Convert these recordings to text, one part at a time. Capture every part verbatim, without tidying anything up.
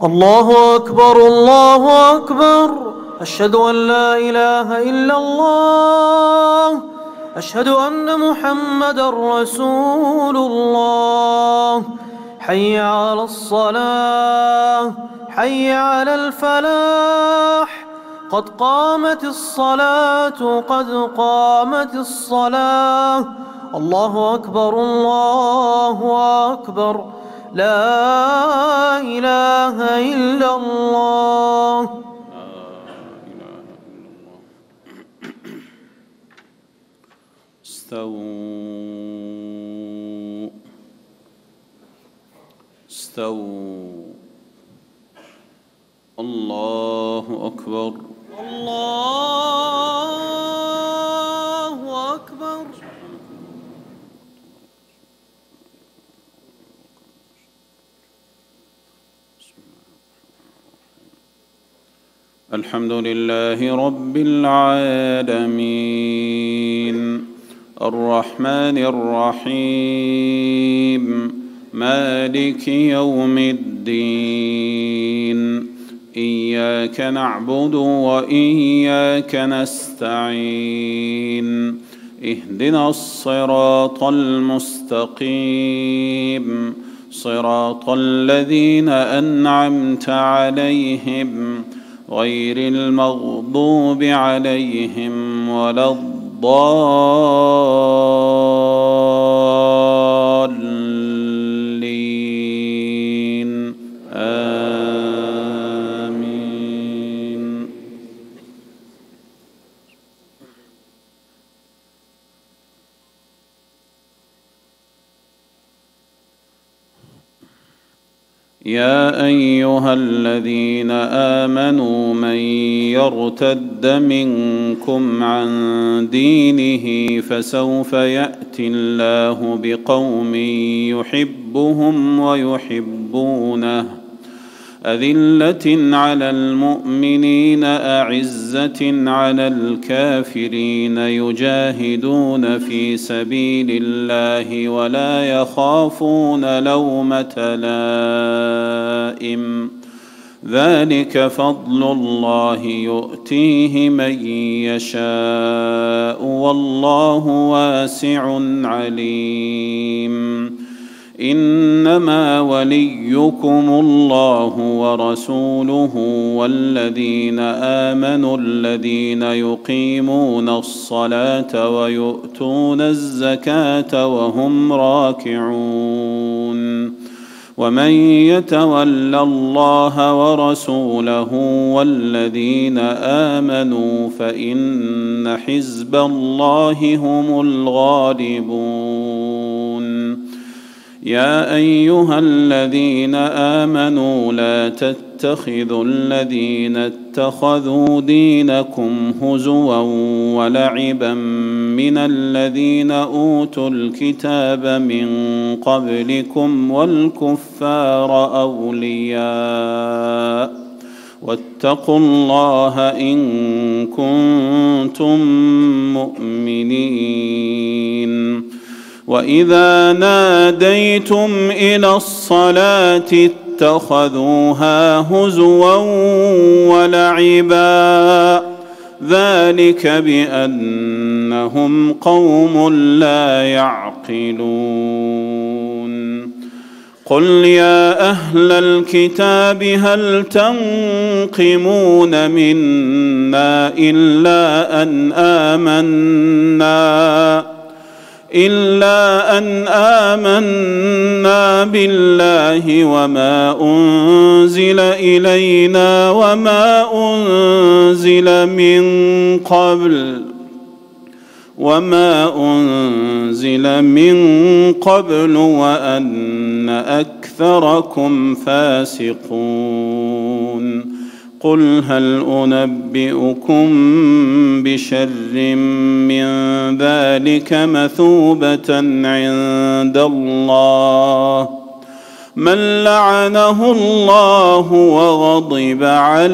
الله أكبر الله أكبر. أشهد أن لا إله إلا الله. أشهد أن محمدًا رسول الله. حي على الصلاة، حي على الفلاح. قد قامت الصلاة، قد قامت الصلاة. الله أكبر الله أكبر. لا إله إلا الله. استووا استووا. الله أكبر الله أكبر. الحمد لله رب العالمين الرحمن الرحيم مالك يوم الدين. إياك نعبد وإياك نستعين. اهدنا الصراط المستقيم صراط الذين أنعمت عليهم غير المغضوب عليهم ولا الضالين. آمين. يا أيها الذين آمنوا من يرتد منكم عن دينه فسوف يأتي الله بقوم يحبهم ويحبونه أذلة على المؤمنين أعزة على الكافرين يجاهدون في سبيل الله ولا يخافون لومة لائم. ذلك فضل الله يؤتيه من يشاء والله واسع عليم. إنما وليكم الله ورسوله والذين آمنوا الذين يقيمون الصلاة ويؤتون الزكاة وهم راكعون. ومن يتول الله ورسوله والذين آمنوا فإن حزب الله هم الغالبون. يا أيها الذين آمنوا لا تتخذوا الذين اتخذوا دينكم هزوا ولعبا من الذين أوتوا الكتاب من قبلكم والكفار أولياء واتقوا الله إن كنتم مؤمنين. وإذا ناديتم إلى الصلاة اتخذوها هزوا ولعبا ذلك بأنهم قوم لا يعقلون. قل يا أهل الكتاب هل تنقمون منا إلا أن آمنا إلا أن آمنا بالله وما أنزل إلينا وما أنزل من قبل وما أنزل من قبل وأن أكثركم فاسقون. قل هل أنبئكم بشر من ذلك مثوبة عند الله من لعنه الله وغضب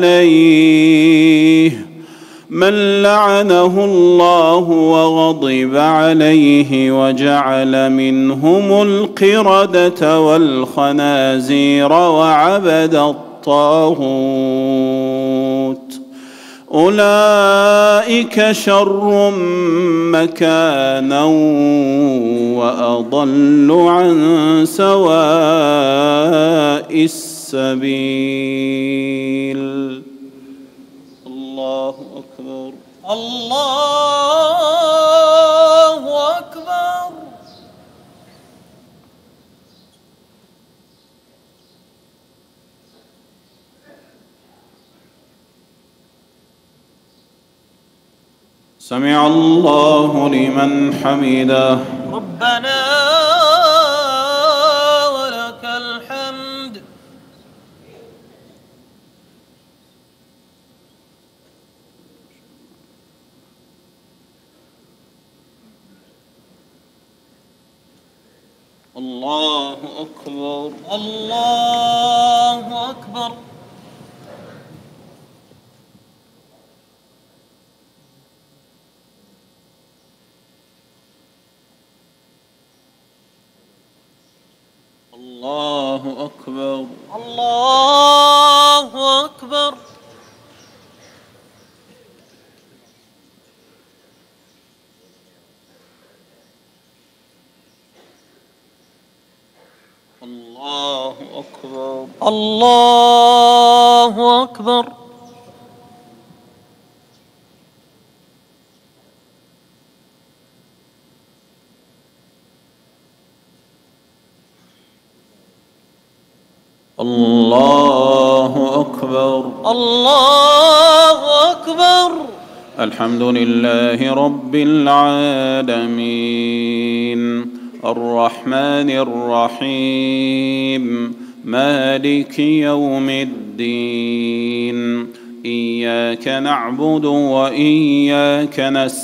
عليه من لعنه الله وغضب عليه وجعل منهم القردة والخنازير وعبد الطاغوت الطاغوت أولئك شر مكانا وأضل عن سواء السبيل. الله أكبر. الله أكبر. سمع الله لمن حمده. ربنا ولك الحمد. الله أكبر. الله أكبر. الله أكبر. الله أكبر. الله أكبر. الله أكبر. الله أكبر. الله أكبر. الحمد لله رب العالمين الرحمن الرحيم مالك يوم الدين إياك نعبد وإياك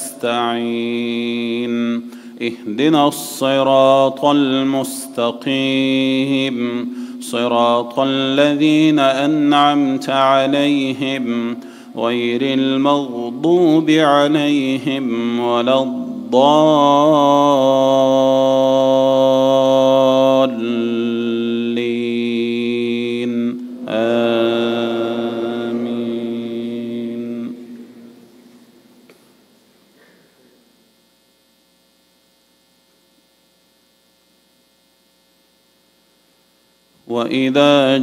نستعين اهدنا الصراط المستقيم صراط الذين أنعمت عليهم غير المغضوب عليهم ولا الضالين آمين. وإذا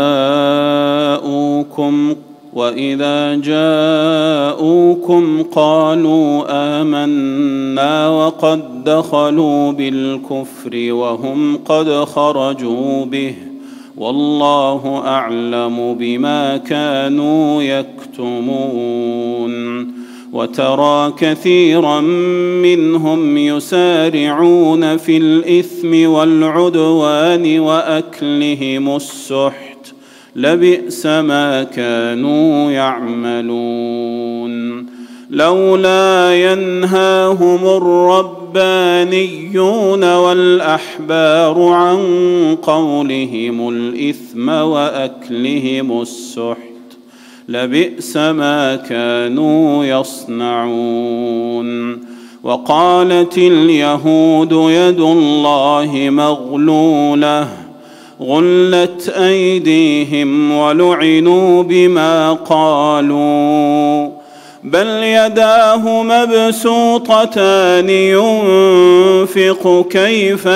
جاءوكم وإذا جاءوكم قالوا آمنا وقد دخلوا بالكفر وهم قد خرجوا به والله أعلم بما كانوا يكتمون. وترى كثيرا منهم يسارعون في الإثم والعدوان وأكلهم السحت لبئس ما كانوا يعملون. لولا ينهاهم الربانيون والأحبار عن قولهم الإثم وأكلهم السحت لبئس ما كانوا يصنعون. وقالت اليهود يد الله مغلولة غلت أيديهم ولعنوا بما قالوا بل يداه مبسوطتان ينفق كيف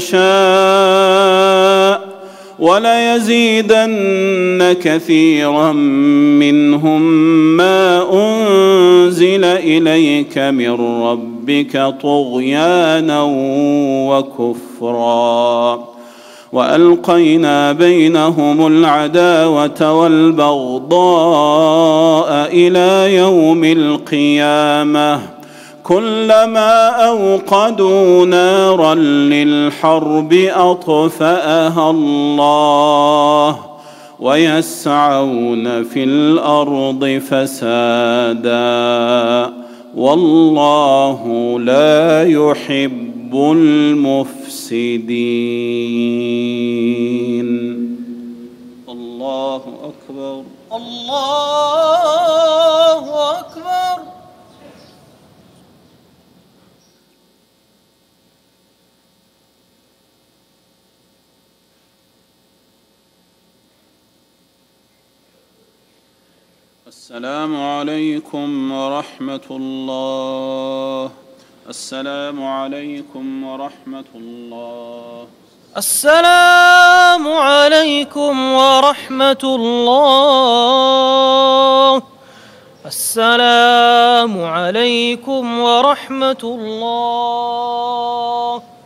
يشاء وليزيدن كثيرا منهم ما أنزل إليك من ربك طغيانا وكفرا وألقينا بينهم العداوة والبغضاء إلى يوم القيامة كلما أوقدوا نارا للحرب أطفأها الله ويسعون في الأرض فسادا والله لا يحب المفسدين. الله أكبر. الله أكبر. السلام عليكم ورحمة الله. السلام عليكم ورحمة الله. السلام عليكم ورحمة الله. السلام عليكم ورحمة الله.